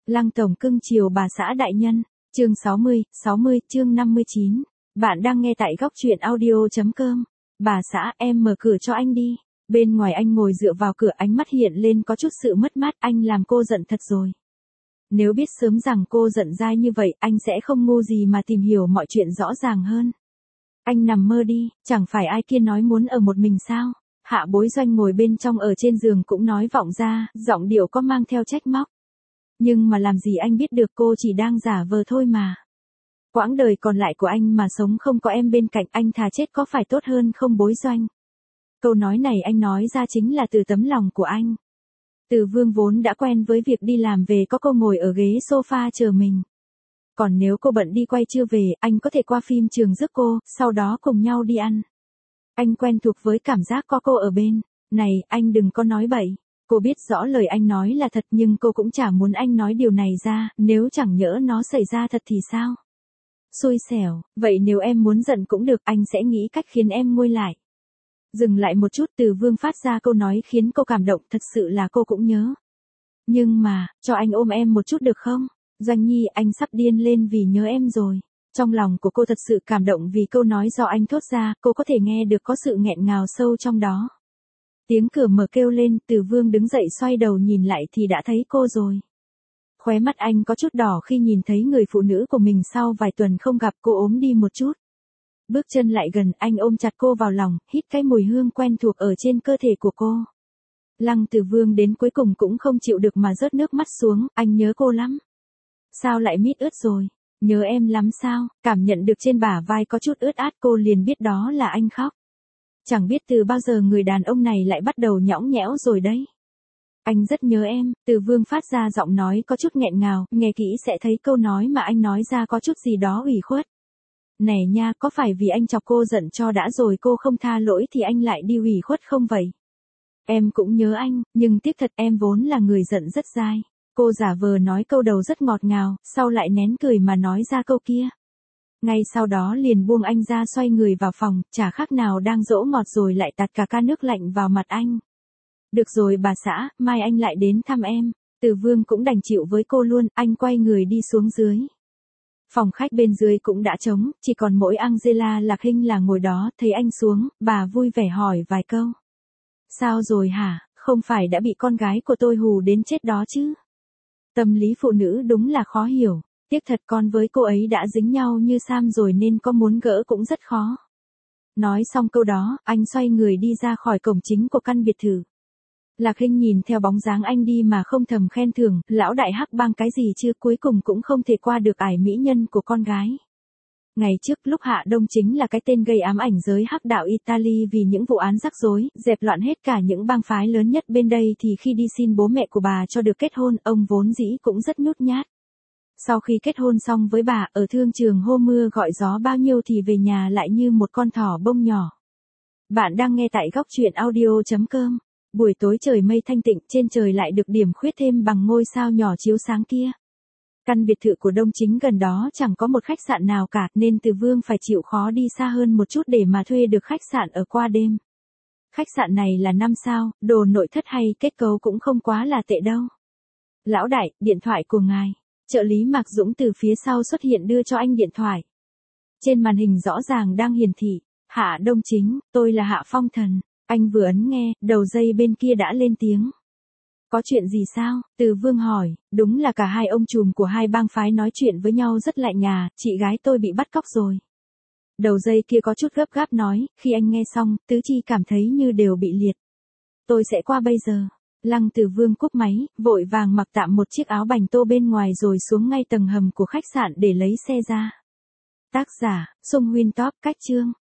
Lăng tổng cưng chiều bà xã đại nhân. Chương 60, chương 59. Bạn đang nghe tại góc truyện audio.com. Bà xã, em mở cửa cho anh đi. Bên ngoài anh ngồi dựa vào cửa, ánh mắt hiện lên có chút sự mất mát. Anh làm cô giận thật rồi. Nếu biết sớm rằng cô giận dai như vậy, anh sẽ không ngu gì mà tìm hiểu mọi chuyện rõ ràng hơn. Anh nằm mơ đi, chẳng phải ai kia nói muốn ở một mình sao? Hạ Bối Doanh ngồi bên trong ở trên giường cũng nói vọng ra, giọng điệu có mang theo trách móc. Nhưng mà làm gì anh biết được, cô chỉ đang giả vờ thôi mà. Quãng đời còn lại của anh mà sống không có em bên cạnh, anh thà chết có phải tốt hơn không Bối Doanh? Câu nói này anh nói ra chính là từ tấm lòng của anh. Từ Vương vốn đã quen với việc đi làm về có cô ngồi ở ghế sofa chờ mình. Còn nếu cô bận đi quay trưa về, anh có thể qua phim trường rước cô, sau đó cùng nhau đi ăn. Anh quen thuộc với cảm giác có cô ở bên. Này, anh đừng có nói bậy. Cô biết rõ lời anh nói là thật nhưng cô cũng chả muốn anh nói điều này ra, nếu chẳng nhỡ nó xảy ra thật thì sao? Xui xẻo, vậy nếu em muốn giận cũng được, anh sẽ nghĩ cách khiến em nguôi lại. Dừng lại một chút, Từ Vương phát ra câu nói khiến cô cảm động, thật sự là cô cũng nhớ. Nhưng mà, cho anh ôm em một chút được không? Doanh Nhi, anh sắp điên lên vì nhớ em rồi. Trong lòng của cô thật sự cảm động vì câu nói do anh thốt ra, cô có thể nghe được có sự nghẹn ngào sâu trong đó. Tiếng cửa mở kêu lên, Từ Vương đứng dậy xoay đầu nhìn lại thì đã thấy cô rồi. Khóe mắt anh có chút đỏ khi nhìn thấy người phụ nữ của mình sau vài tuần không gặp, cô ốm đi một chút. Bước chân lại gần, anh ôm chặt cô vào lòng, hít cái mùi hương quen thuộc ở trên cơ thể của cô. Lăng Từ Vương đến cuối cùng cũng không chịu được mà rớt nước mắt xuống, anh nhớ cô lắm. Sao lại mít ướt rồi? Nhớ em lắm sao? Cảm nhận được trên bả vai có chút ướt át, cô liền biết đó là anh khóc. Chẳng biết từ bao giờ người đàn ông này lại bắt đầu nhõng nhẽo rồi đấy. Anh rất nhớ em, Từ Vương phát ra giọng nói có chút nghẹn ngào, nghe kỹ sẽ thấy câu nói mà anh nói ra có chút gì đó ủy khuất. Này nha, có phải vì anh chọc cô giận cho đã rồi cô không tha lỗi thì anh lại đi ủy khuất không vậy? Em cũng nhớ anh, nhưng tiếc thật em vốn là người giận rất dai. Cô giả vờ nói câu đầu rất ngọt ngào, sau lại nén cười mà nói ra câu kia. Ngay sau đó liền buông anh ra xoay người vào phòng, chả khác nào đang dỗ ngọt rồi lại tạt cả ca nước lạnh vào mặt anh. Được rồi bà xã, mai anh lại đến thăm em. Từ Vương cũng đành chịu với cô luôn, anh quay người đi xuống dưới. Phòng khách bên dưới cũng đã trống, chỉ còn mỗi Angela Lạc Hinh là ngồi đó, thấy anh xuống, bà vui vẻ hỏi vài câu. Sao rồi hả, không phải đã bị con gái của tôi hù đến chết đó chứ? Tâm lý phụ nữ đúng là khó hiểu, tiếc thật con với cô ấy đã dính nhau như sam rồi nên có muốn gỡ cũng rất khó. Nói xong câu đó, anh xoay người đi ra khỏi cổng chính của căn biệt thự. Lạc Hinh nhìn theo bóng dáng anh đi mà không thầm khen thưởng, lão đại hắc bang cái gì chứ, cuối cùng cũng không thể qua được ải mỹ nhân của con gái. Ngày trước lúc Hạ Đông chính là cái tên gây ám ảnh giới hắc đạo Italy vì những vụ án rắc rối, dẹp loạn hết cả những bang phái lớn nhất bên đây thì khi đi xin bố mẹ của bà cho được kết hôn, ông vốn dĩ cũng rất nhút nhát. Sau khi kết hôn xong với bà, ở thương trường hô mưa gọi gió bao nhiêu thì về nhà lại như một con thỏ bông nhỏ. Bạn đang nghe tại góc truyện audio.com. Buổi tối trời mây thanh tịnh, trên trời lại được điểm khuyết thêm bằng ngôi sao nhỏ chiếu sáng kia. Căn biệt thự của Đông Chính gần đó chẳng có một khách sạn nào cả, nên Từ Vương phải chịu khó đi xa hơn một chút để mà thuê được khách sạn ở qua đêm. Khách sạn này là 5 sao, đồ nội thất hay, kết cấu cũng không quá là tệ đâu. Lão đại, điện thoại của ngài. Trợ lý Mạc Dũng từ phía sau xuất hiện đưa cho anh điện thoại. Trên màn hình rõ ràng đang hiển thị, Hạ Đông Chính, tôi là Hạ Phong Thần. Anh vừa ấn nghe, đầu dây bên kia đã lên tiếng. Có chuyện gì sao? Từ Vương hỏi, đúng là cả hai ông trùm của hai bang phái nói chuyện với nhau rất lạnh ngà, chị gái tôi bị bắt cóc rồi. Đầu dây kia có chút gấp gáp nói, khi anh nghe xong, tứ chi cảm thấy như đều bị liệt. Tôi sẽ qua bây giờ. Lăng Từ Vương cúp máy, vội vàng mặc tạm một chiếc áo bành tô bên ngoài rồi xuống ngay tầng hầm của khách sạn để lấy xe ra. Tác giả, Sung Huyên Top, cách chương.